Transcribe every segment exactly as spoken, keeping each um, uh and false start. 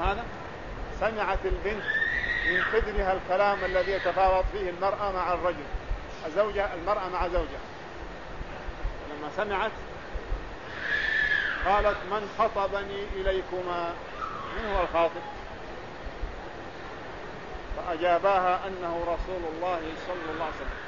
هذا سمعت البنت من خدرها الكلام الذي يتفاوض فيه المرأة مع الرجل، الزوجة المرأة مع زوجها. لما سمعت قالت: من خطبني إليكما؟ من هو الخاطب؟ فأجاباها أنه رسول الله صلى الله عليه وسلم.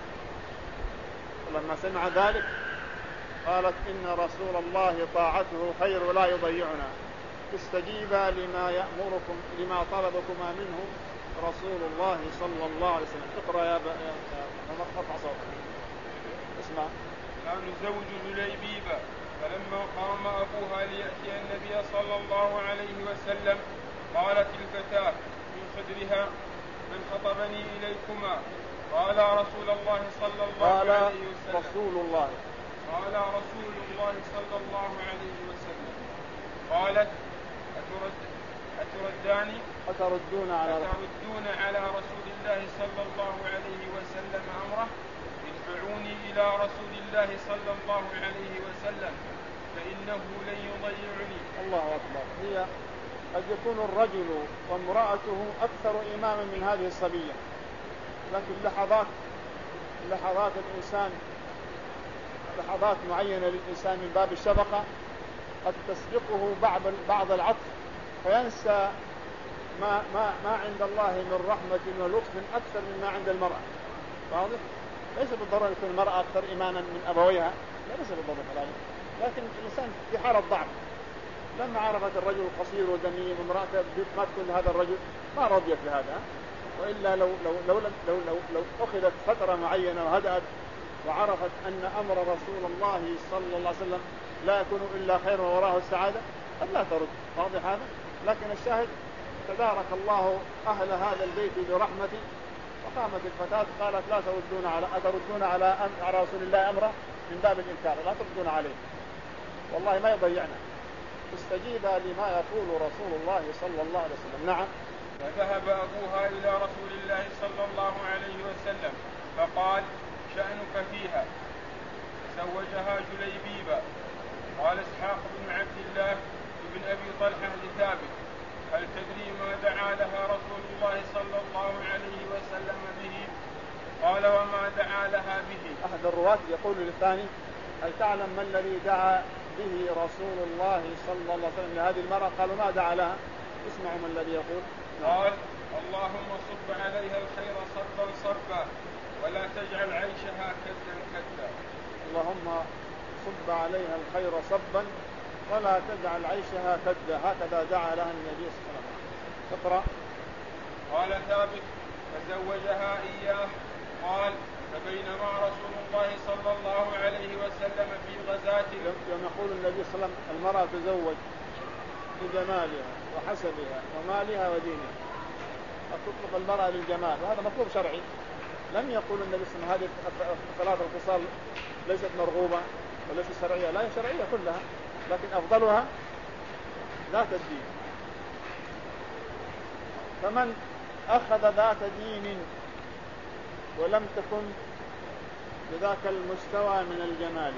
ولما سمع ذلك قالت: إن رسول الله طاعته خير ولا يضيعنا، استجيبا لما يأمركم لما طلبكما منه رسول الله صلى الله عليه وسلم. اقرأ يا عمر، قطع صوتك. اسمع. كان زوج جليبيبة، فلما قام أبوها ليأتي النبي صلى الله عليه وسلم قالت الفتاة من خدرها: من خطبني إليكما؟ قال رسول الله صلى الله قال عليه وسلم رسول الله قال رسول الله صلى الله عليه وسلم. قالت: أترد أترداني أتردون على أتردون على رسول الله صلى الله عليه وسلم أمره؟ ادفعوني إلى رسول الله صلى الله عليه وسلم فإنه لن يضيعني. الله أكبر. هي قد يكون الرجل وامرأته أكثر إيمانا من هذه الصبية، لكن لحظات لحظات الإنسان لحظات معينة للإنسان من باب الشفقة قد تسبقه بعض بعض العطف، فينسى ما ما ما عند الله من رحمة ولطف أكثر مما عند المرأة. واضح؟ ليس بالضرورة أن تكون المرأة أكثر إيمانا من أبويها، ليس بالضرورة كذلك، لكن الإنسان في حالة ضعف. لما عرفت الرجل القصير والدميم وامرأته ما تكون هذا الرجل ما رضيت بهذا، وإلا لو لو لو لو لو, لو, لو أخذت فترة معينة وهدأت وعرفت أن أمر رسول الله صلى الله عليه وسلم لا يكون إلا خير ووراه السعادة قد لا ترد. واضح هذا؟ لكن الشاهد تبارك الله أهل هذا البيت برحمته، وقامت الفتاة قالت: لا تردون على أتردون على على رسول الله أمره من باب الإنكار، لا تردون عليه، والله ما يضيعنا، استجيبا لما يقول رسول الله صلى الله عليه وسلم. نعم. فذهب أبوها إلى رسول الله صلى الله عليه وسلم فقال: شأنك فيها؟ زوجها جليبيبة. قال إسحاق بن عبد الله بن أبي طلحة لثابت: هل تدري ما دعا لها رسول الله صلى الله عليه وسلم به؟ قال: وما دعا لها به؟ أحد الرواة يقول للثاني: هل تعلم ما الذي دعا به رسول الله صلى الله عليه وسلم لهذه المرأة؟ قالوا: ما دعا لها. اسمعوا ما الذي يقول. قال: اللهم صب عليها الخير صبا صبا ولا تجعل عيشها كدا كدا. اللهم صب عليها الخير صبا ولا تجعل عيشها كدا، هكذا دعا لها النبي صلى الله عليه وسلم. اقرأ. قال ثابت: فزوجها إياه. قال: فبينما رسول الله صلى الله عليه وسلم في غزاة. يوم يقول النبي صلى الله عليه وسلم المرأة تزوج لجمالها وحسبها ومالها ودينها، تطلق المرأة للجمال، وهذا مطلوب شرعي. لم يقول النبي صلى الله عليه وسلم هذه الثلاث الخصال ليست مرغوبة وليست شرعية، لا، هي شرعية كلها، لكن أفضلها ذات الدين. فمن أخذ ذات دين ولم تكن بذاك المستوى من الجمال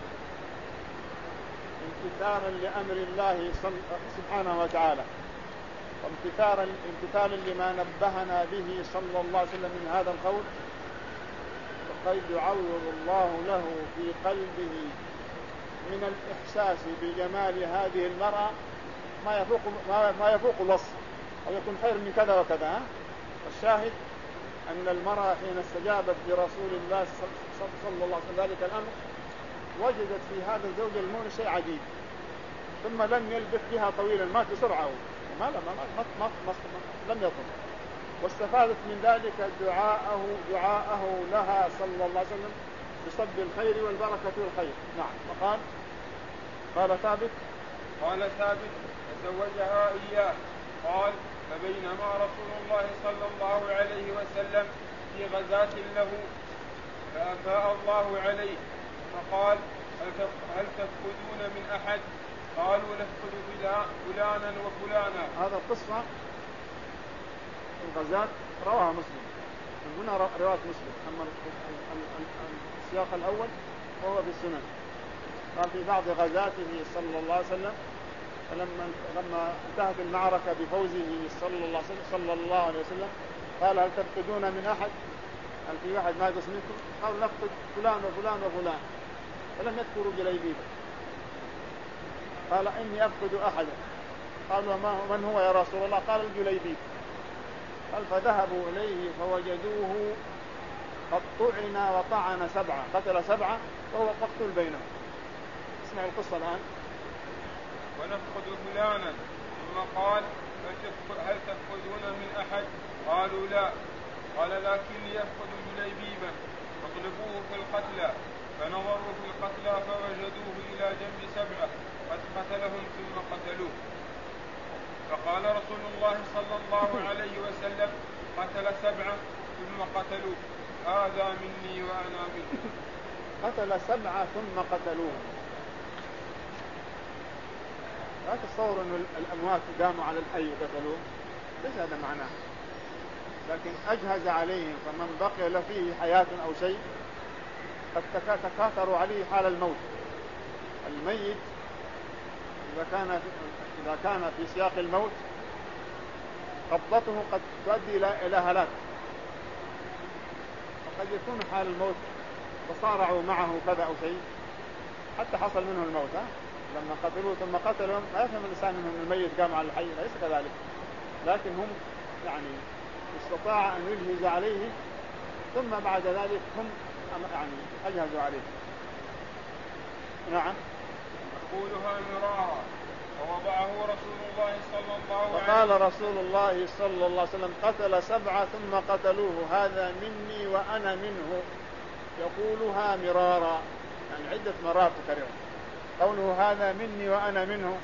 امتثالا لأمر الله سبحانه وتعالى وامتثالا امتثالا لما نبهنا به صلى الله عليه وسلم من هذا القول، فقد يعوض الله له في قلبه من الإحساس بجمال هذه المرأة ما يفوق ما يفوق الوصف، أو يكون خير من كذا وكذا. الشاهد أن المرأة حين استجابت لرسول الله صلى الله عليه وسلم ذلك الأمر وجدت في هذا الزوج المؤمن شيء عجيب، ثم لم يلبث بها طويلا، مات بسرعة وما لم ما ما ما لم يطل، واستفادت من ذلك دعاءه دعاءه لها صلى الله عليه وسلم بصب الخير والبركة والخير. نعم. وقال قال ثابت قال ثابت فزوجها إياه. قال: فبينما رسول الله صلى الله عليه وسلم في غزاة له فأفاء الله عليه فقال: هل تفقدون من أحد؟ قالوا: نفقد فلانا وفلانا. هذا القصة الغزاة رواها مسلم، من هنا رواية مسلم، أما السياق الأول وهو في السنن. قال: في بعض غزاته صلى الله عليه وسلم فلما لما انتهت المعركة بفوزه صلى الله, صلى الله عليه وسلم قال هل تفقدون من أحد؟ هل في واحد ناقص منكم؟ قالوا نفقد فلان وفلان وفلان، فلم يذكروا جليبيبة. قال إني أفقد أحدا. قالوا من هو يا رسول الله؟ قال الجليبيب. قال فذهبوا إليه فوجدوه قد طعن وطعن سبعة، قتل سبعة وهو مقتول بينهم. اسمعوا القصة الآن. ونفقد فلانا، ثم قال هل تفقدون من أحد؟ قالوا لا. قال لكني أفقد جليبيبا، فاطلبوه في القتلى. فنظروا في القتلى فوجدوه إلى جنب سبعة قد قتلهم ثم قتلوه. فقال رسول الله صلى الله عليه وسلم قتل سبعة ثم قتلوه، هذا مني وأنا منه. قتل سبعة ثم قتلوه. لا تتصور أن الأموات قاموا على الحي وقتلوه، ليس هذا معناه، لكن أجهز عليهم، فمن بقي له فيه حياة أو شيء قد تكاثروا عليه حال الموت. الميت إذا كان إذا كان في سياق الموت قبضته قد تؤدي إلى هلاك، وقد يكون حال الموت تصارعوا معه كذا أو شيء حتى حصل منه الموت. ها؟ لما قتلوه ثم قتلهم لا يفهم الإنسان منهم الميت قام على الحي، ليس كذلك، لكن هم يعني استطاع أن يجهز عليه ثم بعد ذلك هم يعني أجهزوا عليه. نعم. يقولها مرارا ووضعه رسول الله صلى الله عليه وسلم. وقال رسول الله صلى الله عليه وسلم قتل سبعة ثم قتلوه، هذا مني وأنا منه. يقولها مرارا يعني عدة مرات تكرر قوله هذا مني وأنا منه.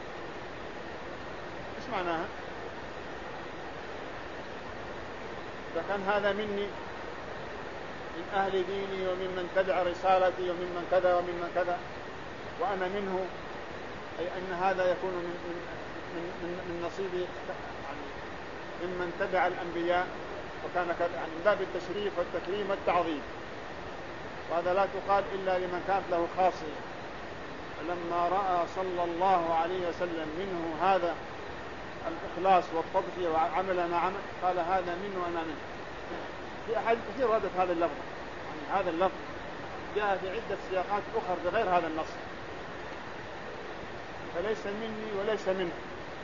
إيش معناها؟ إذا كان هذا مني من أهل ديني وممن تبع رسالتي وممن كذا وممن كذا، وأنا منه أي أن هذا يكون من من من, من نصيب يعني ممن تبع الأنبياء، وكان يعني من باب التشريف والتكريم والتعظيم، وهذا لا تقال إلا لمن كانت له خاصية. فلما رأى صلى الله عليه وسلم منه هذا الإخلاص والتضحية وعمل ما عمل قال هذا منه وأنا منه. في أحد كثير وردت هذا اللفظ، يعني هذا اللفظ جاء في عدة سياقات أخرى بغير هذا النص، فليس مني وليس منه.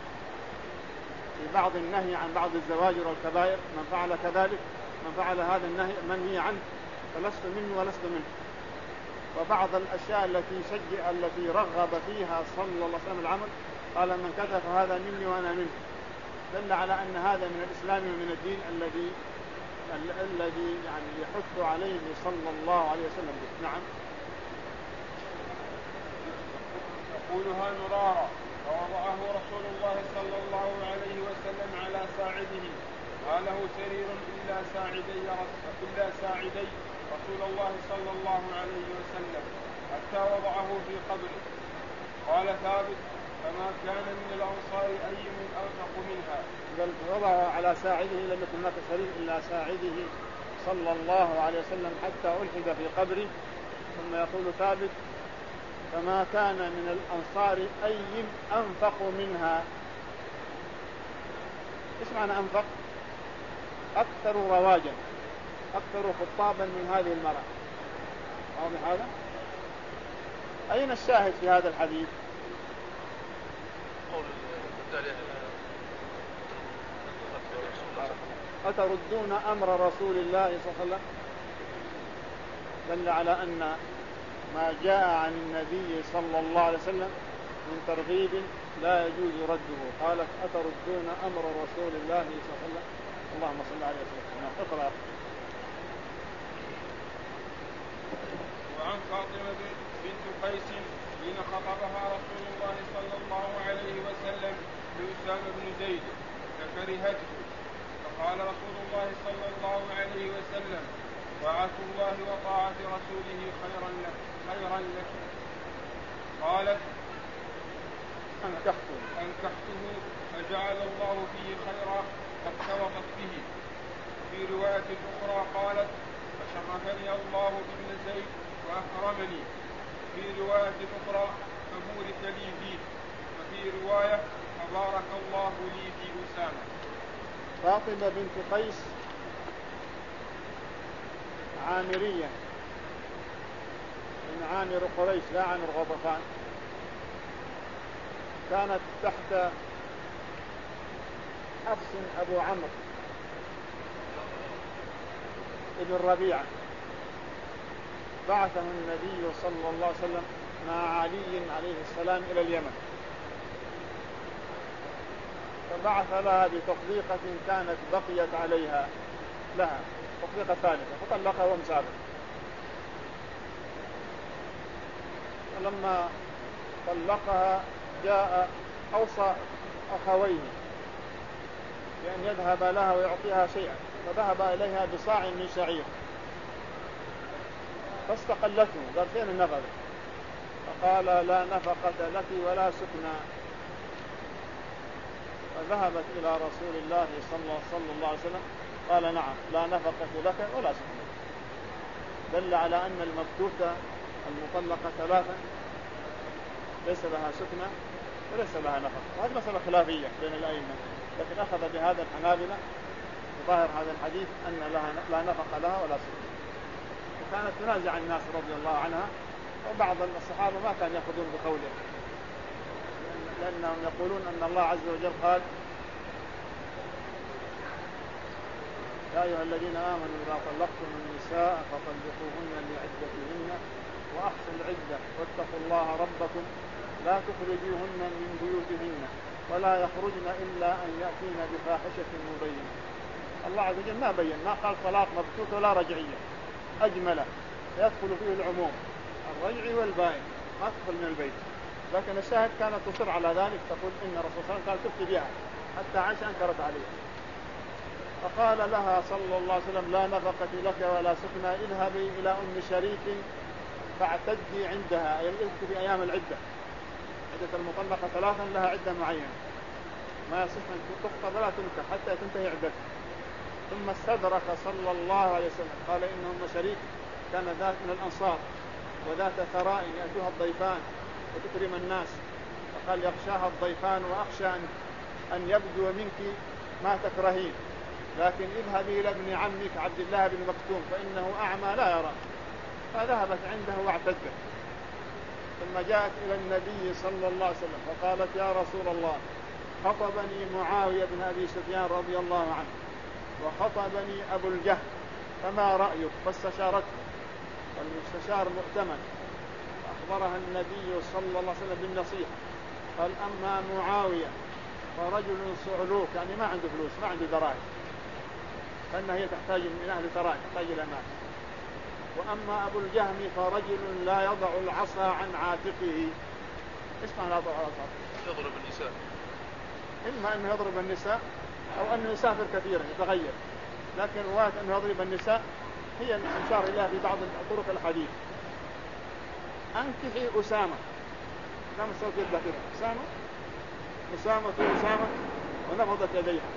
في بعض النهي عن بعض الزواجر والكبائر من فعل كذلك، من فعل هذا النهي منهي عنه فلست مني ولست منه. وبعض الأشياء التي شجع التي رغب فيها صلى الله عليه وسلم العمل قال من كذا فهذا مني وأنا منه، دل على أن هذا من الإسلام ومن الدين الذي الذي يعني يحث عليه صلى الله عليه وسلم به. نعم. يقولها مرارا ووضعه رسول الله صلى الله عليه وسلم على ساعده، ما له سرير إلا ساعدي إلا ساعدي رسول الله صلى الله عليه وسلم حتى وضعه في قبره. قال ثابت فما كان من الأنصار أي من أنفق منها. بل وضعه على ساعده لم يكن هناك سرير إلا ساعده صلى الله عليه وسلم حتى ألحد في قبره. ثم يقول ثابت فما كان من الأنصار أي أنفق منها. إيش معنى أنفق؟ أكثر رواجا، أكثر خطابا من هذه المرأة. واضح هذا؟ أين الشاهد في هذا الحديث؟ أتردون أمر رسول الله صلى الله عليه وسلم؟ دل على أن ما جاء عن النبي صلى الله عليه وسلم من ترغيب لا يجوز رده. قالت أتردون أمر رسول الله صلى الله عليه وسلم. اللهم صل عليه وسلم. اقرأ. وعن فاطمة بنت قيس حين خطبها رسول الله صلى الله عليه وسلم لأسامة بن زيد فكرهته، فقال رسول الله صلى الله عليه وسلم طاعة الله وطاعة رسوله خيرا لك خيرا لك. قالت أنكحته أنكحته فجعل الله فيه خيرا فاختلطت به. في رواية أخرى قالت فشرفني الله بابن زيد وأكرمني. في رواية أخرى فبورك لي فيه. وفي وفي رواية فبارك الله لي في أسامة. فاطمة بنت قيس عامرية من عامر قريش لا عامر غطفان، كانت تحت حفص أبو عمرو ابن ربيعة، بعثه النبي صلى الله عليه وسلم مع علي عليه السلام إلى اليمن، فبعث لها بتطليقة كانت بقيت عليها لها تطليقة ثالثة فطلقها ومسافر. فلما طلقها جاء أوصى أخويه بأن يذهب لها ويعطيها شيئا، فذهب إليها بصاع من شعير فاستقلته، قال فين النفقة؟ فقال لا نفقة لك ولا سكنى. فذهبت إلى رسول الله صلى الله عليه وسلم قال نعم لا نفقة لك ولا سكنى، دل على أن المبتوتة المطلقة ثلاثا ليس لها سكنى وليس لها نفقة، وهذه مسألة خلافية بين الأئمة، لكن أخذ بهذا الحنابلة ظاهر هذا الحديث أن لها لا نفقة لها ولا سكنى. وكانت تنازع الناس رضي الله عنها، وبعض الصحابة ما كان يأخذون بقوله لأنهم يقولون أن الله عز وجل قال يا أيها الذين آمنوا إذا طلقتم النساء فطلقوهن لعدتهن وأحصوا العدة واتقوا الله ربكم لا تخرجوهن من بيوتهن ولا يخرجن إلا أن يأتين بفاحشة مبينة. الله عز وجل ما بين، ما قال طلاق مبتوت ولا رجعية، أجمله يدخل فيه العموم الرجعي والبائن ما تدخل من البيت، لكن الشاهد كانت تصر على ذلك، تقول إن الرسول صلى الله عليه وسلم قال تفتي بها حتى عائشة أنكرت عليها. فقال لها صلى الله عليه وسلم لا نفقة لك ولا سكنى، اذهبي إلى أم شريك فاعتدي عندها، أي اذكري أيام العدة، عدة المطلقة ثلاثا لها عدة معينة ما يصح أن تخطب ولا تنكح حتى تنتهي عدتها. ثم استدرك صلى الله عليه وسلم قال إن أم شريك كان ذات من الأنصار وذات ثراء يأتوها الضيفان وتكرم الناس، فقال يخشاها الضيفان وأخشى أن, أن يبدو منك ما تكرهين، لكن اذهبي إلى ابن عمك عبد الله بن مكتوم فإنه أعمى لا يرى. فذهبت عنده واعتدت، ثم جاءت إلى النبي صلى الله عليه وسلم فقالت يا رسول الله خطبني معاوية بن أبي سفيان رضي الله عنه وخطبني أبو الجهل فما رأيك؟ فاستشارته، والمستشار مؤتمن، فأخبرها النبي صلى الله عليه وسلم بالنصيحة، قال أما معاوية فرجل صعلوك، يعني ما عنده فلوس ما عنده دراهم، فإنها هي تحتاج من أهل ثراء تحتاج إلى مال، وأما أبو الجهم فرجل لا يضع العصا عن عاتقه. إيش معنى لا يضع العصا؟ يضرب النساء، إما أنه يضرب النساء أو أنه يسافر كثيرا يتغير، لكن رواية أنه يضرب النساء هي المشار إليها في بعض طرق الحديث. أنكحي أسامة، نعم الصوت يبدأ كده أسامة أسامة أسامة ونفضت يديها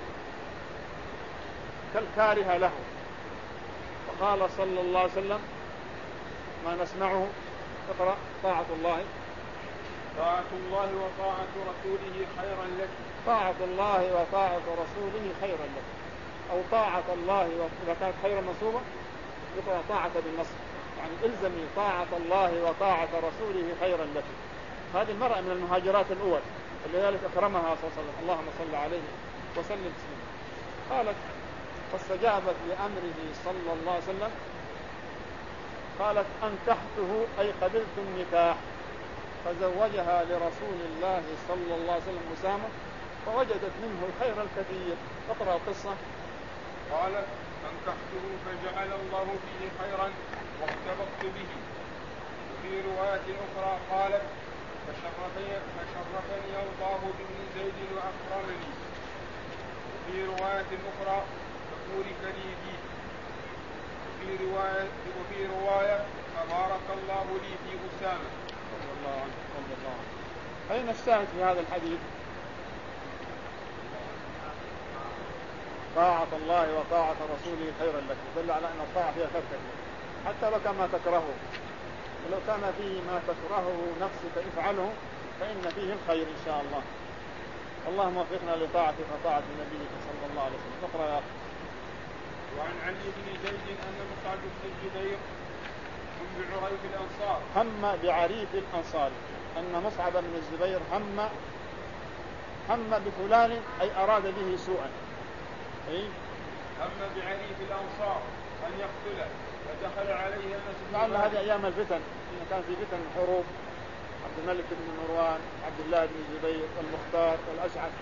كالكارهة له. فقال صلى الله عليه وسلم ما نسمعه اقرأ طاعة الله طاعة الله وطاعة رسوله خيرا لك. طاعة الله وطاعة رسوله خيرا لك، أو طاعة الله إذا كانت خيرا منصوبة يقرأ طاعة بالنصب، يعني إلزمي طاعة الله وطاعة رسوله خيرا لك. هذه المرأة من المهاجرات الأول ولذلك أكرمها صلى الله عليه وسلم، اللهم صل عليه وسلم تسليما. قالت فاستجابت لأمره صلى الله عليه وسلم، قالت أنكحته أي قبلت النكاح، فزوجها لرسول الله صلى الله عليه وسلم أسامة فوجدت منه الخير الكثير. اقرأ القصة. قالت أنكحته فجعل الله فيه خيرا واختبطت به. وفي رواية أخرى قالت فشرفني, فشرفني الله بابن زيد وأكرمني. وفي رواية أخرى فبورك لي فيه. وفي رواية, وفي رواية فبارك الله لي في أسامة رضي الله عنه رضي الله عنه. أين الشاهد في هذا الحديث؟ طاعة الله وطاعة رسوله خيرا لك، دل على أن الطاعة فيها خير كثير حتى لو كان ما تكرهه، ولو كان فيه ما تكرهه نفسك افعله فإن فيه الخير إن شاء الله. اللهم وفقنا لطاعتك وطاعة نبيك صلى الله عليه وسلم. اقرأ يا أخي. وعن علي بن زيد أن مصعب بن الجبير من بعريف الأنصار هم بعريف الأنصار، أن مصعب بن الزبير هم هم بفلان أي أراد به سوءا. أي هم بعريف الأنصار أن يقتله فدخل عليه أنس بن لعل مالك. هذه أيام الفتن، إن كان في فتن حروب عبد الملك بن مروان، عبد الله بن الزبير والمختار والأشعث.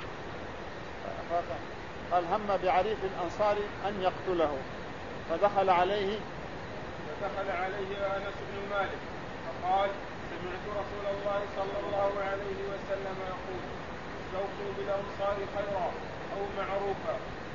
قال هم بعريف الأنصار أن يقتله فدخل عليه فدخل عليه أنس بن مالك فقال سمعت رسول الله صلى الله عليه وسلم يقول استوصوا بالأنصار خيرا أو معروفا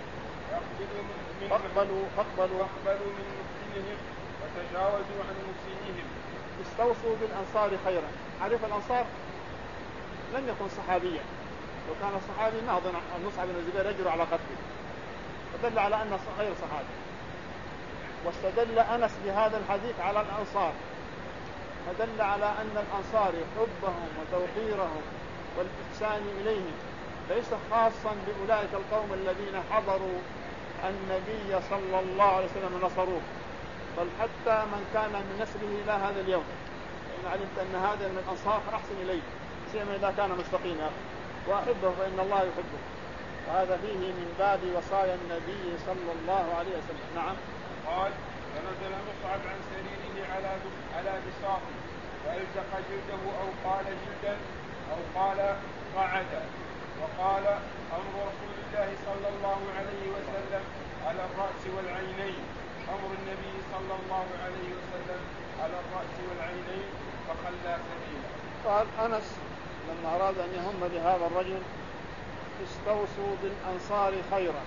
فاقبلوا فاقبلوا فاقبلوا من محسنهم وتجاوزوا عن مسيئهم. استوصوا بالأنصار خيرا. عرف الأنصار لم يكن صحابيا، لو كان صحابي ما أظن مصعب بن الزبير يجرؤ على قتله، فدل على أنه غير صحابي. واستدل أنس بهذا الحديث على الأنصار، فدل على أن الأنصار حبهم وتوقيرهم والإحسان إليهم ليس خاصا بأولئك القوم الذين حضروا النبي صلى الله عليه وسلم ونصروه، بل حتى من كان من نسله إلى هذا اليوم، إن علمت أن هذا من الأنصار فأحسن إليه سيما إذا كان مستقيما وأحبه فإن الله يحبه. وهذا فيه من باب وصايا النبي صلى الله عليه وسلم. نعم. قال فنزل مصعب عن سريره على على بساطه وألزق جلده أو قال جلدا أو قال قعدا وقال أمر رسول الله صلى الله عليه وسلم على الرأس والعينين أمر النبي صلى الله عليه وسلم على الرأس والعينين فخلى سبيله. قال أنس لما أراد أن يهم بهذا الرجل استوصوا بالأنصار خيرا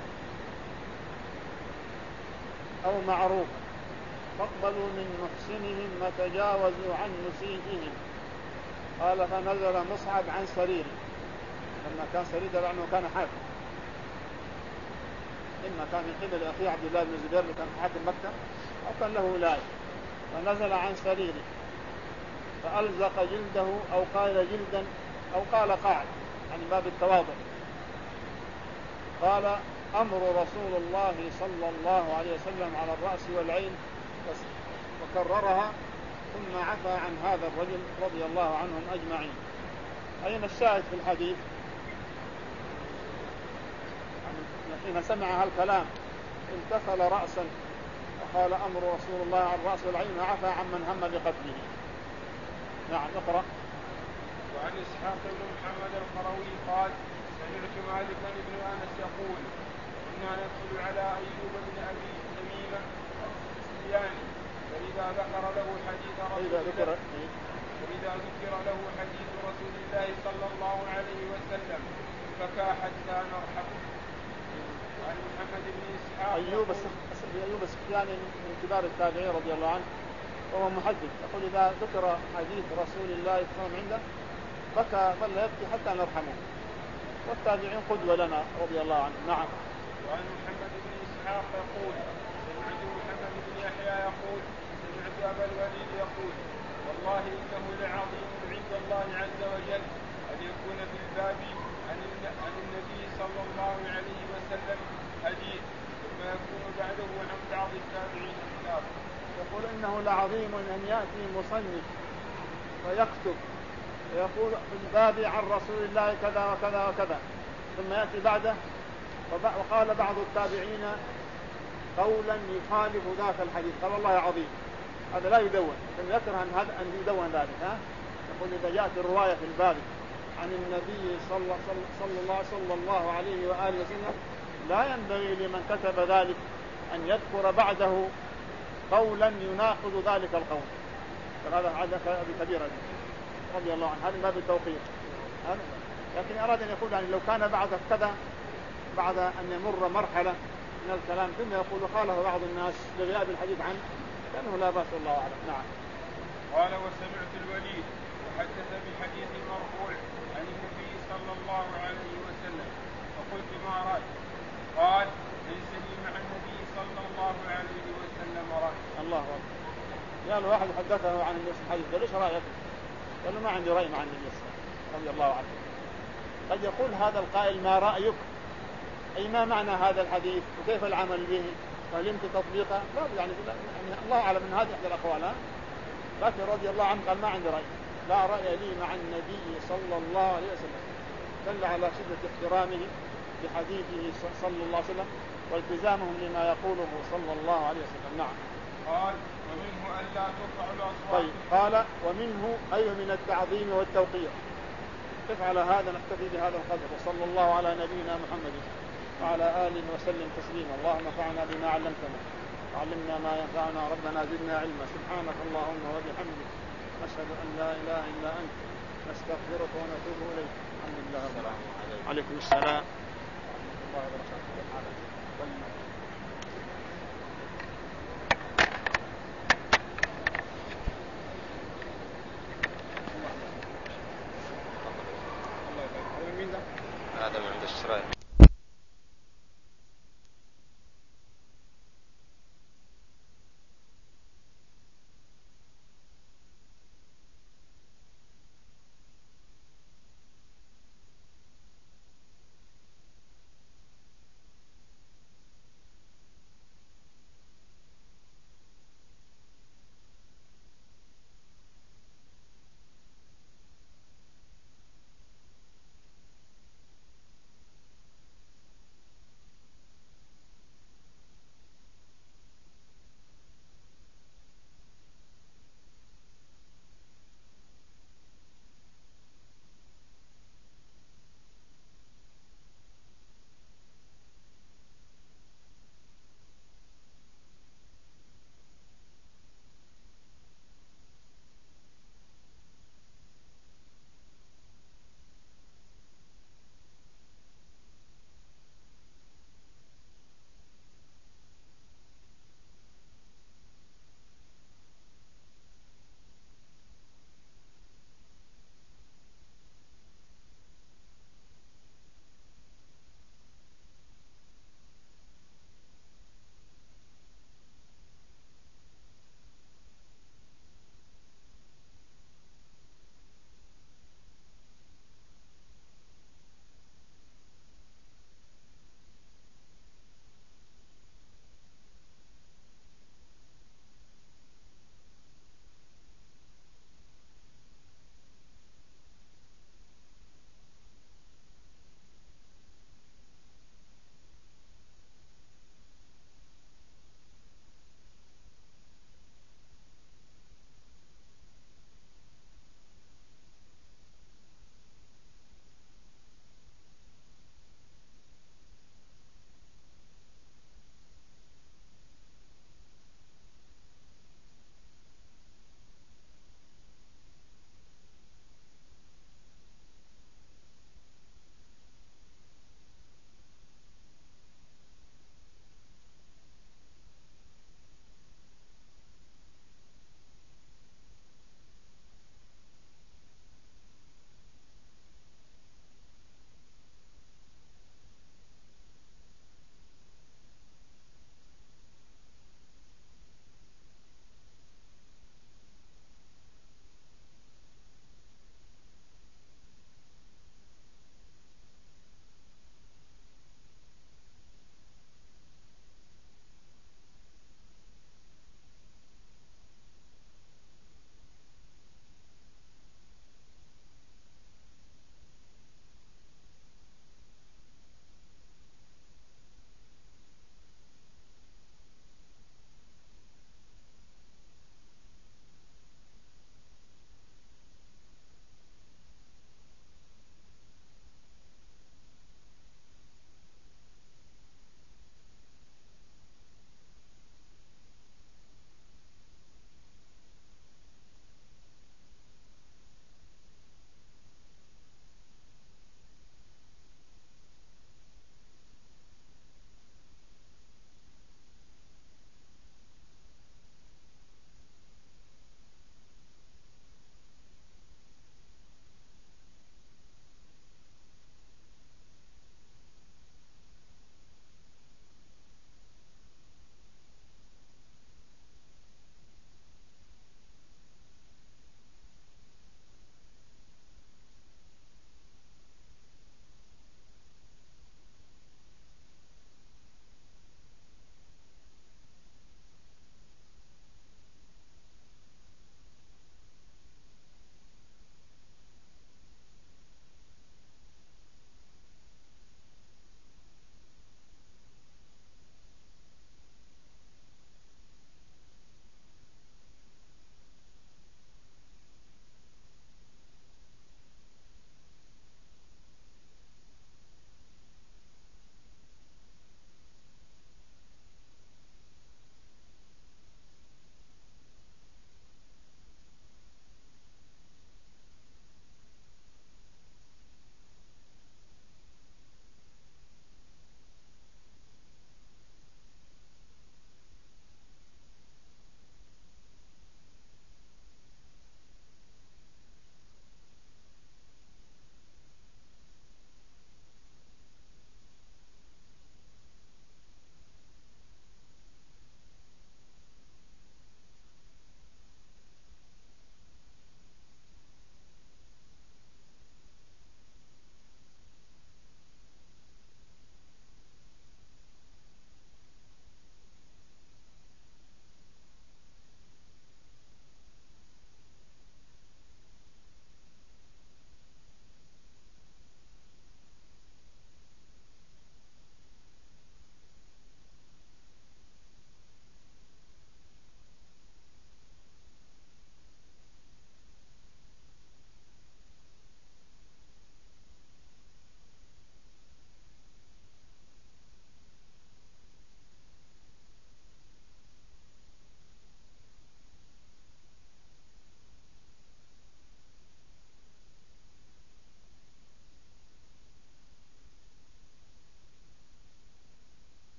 أو معروفا فاقبلوا من محسنهم وتجاوزوا عن مسيئهم. قال فنزل مصعب عن سريره، لما كان سريره لأنه كان حاكم، إما كان من قبل أخيه عبد الله بن الزبير اللي كان حاكم مكة أو كان له ولاية، فنزل عن سريره فألزق جلده أو قال جلدا أو قال قاعد، يعني باب التواضع. قال أمر رسول الله صلى الله عليه وسلم على الرأس والعين، وكررها ثم عفى عن هذا الرجل رضي الله عنهم أجمعين. أين الشاهد في الحديث؟ حين سمع هالكلام انتفل رأسا وقال أمر رسول الله على الرأس والعين وعفى عن من هم بقتله. نعم. اقرأ. وعن إسحاق بن محمد القروي قال سمعت مالكا بن أنس يقول كنا ندخل على أيوب بن أبي تميمة السختياني فإذا ذكر له حديث رسول الله فإذا ذكر له حديث رسول الله صلى الله عليه وسلم فكى حتى نرحمه. وعن محمد بن إسحاق أيوب أيوب السختياني من كبار التابعين رضي الله عنه وهو محدث، يقول إذا ذكر حديث رسول الله صلى الله عليه وسلم عنده بكى ظل يبكي حتى نرحمه، والتابعين قدوة لنا رضي الله عنه. نعم. وعن محمد بن إسحاق يقول سمعت محمد بن يحيى يقول سمعت أبا الوليد يقول والله إنه لعظيم عند الله عز وجل أن يكون في الباب عن النبي صلى الله عليه وسلم حديث ثم يكون بعده عن بعض التابعين خلاف. يقول إنه لعظيم أن يأتي مصنف ويكتب ويقول في الباب عن رسول الله كذا وكذا وكذا ثم يأتي بعده وقال بعض التابعين قولا يخالف ذاك الحديث، قال والله عظيم، هذا لا يدون، ثم يكره أن هذا أن يدون ذلك. ها يقول إذا جاءت الرواية في الباب عن النبي صلى, صلى, الله, صلى الله عليه وآله وسلم لا ينبغي لمن كتب ذلك أن يذكر بعده قولا يناقض ذلك القول، فهذا هذا كبيرة رضي الله عنه، هذا باب التوقير. لكن أراد أن يقول يعني لو كان بعد كذا بعد أن يمر مرحلة من الكلام ثم يقول خاله بعض الناس لغياب الحديث عنه كأنه لا بأس والله أعلم. نعم. قال وسمعت الوليد وحدث بحديث مرفوع عن النبي صلى الله عليه وسلم فقلت ما رأيت؟ قال ليس لي مع النبي صلى الله عليه وسلم رأي. الله أكبر. يعني واحد حدثه عن النبي الحديث قال ايش رأيك؟ قال له ما عندي رأي مع النبي صلى الله عليه وسلم. رضي الله عنه. قد يقول هذا القائل ما رأيك، أي ما معنى هذا الحديث وكيف العمل به، فهمت تطبيقه؟ لا يعني الله أعلم من هذه إحدى الأقوال. لكن رضي الله عنه قال ما عندي رأي، لا رأي لي مع النبي صلى الله عليه وسلم، دل على شدة احترامه بحديثه صلى الله عليه وسلم والتزامهم لما يقوله صلى الله عليه وسلم. نعم. قال ومنه ألا ترفع الأصوات. طيب قال ومنه أي من التعظيم والتوقير. قف على هذا، نكتفي بهذا القدر، وصلى الله على نبينا محمد وعلى آله وسلم تسليما. اللهم انفعنا بما علمتنا وعلمنا ما ينفعنا، ربنا زدنا علما. سبحانك اللهم وبحمدك نشهد أن لا إله إلا أنت نستغفرك ونتوب إليك. الحمد لله رب العالمين. عليكم السلام ورحمة الله وبركاته.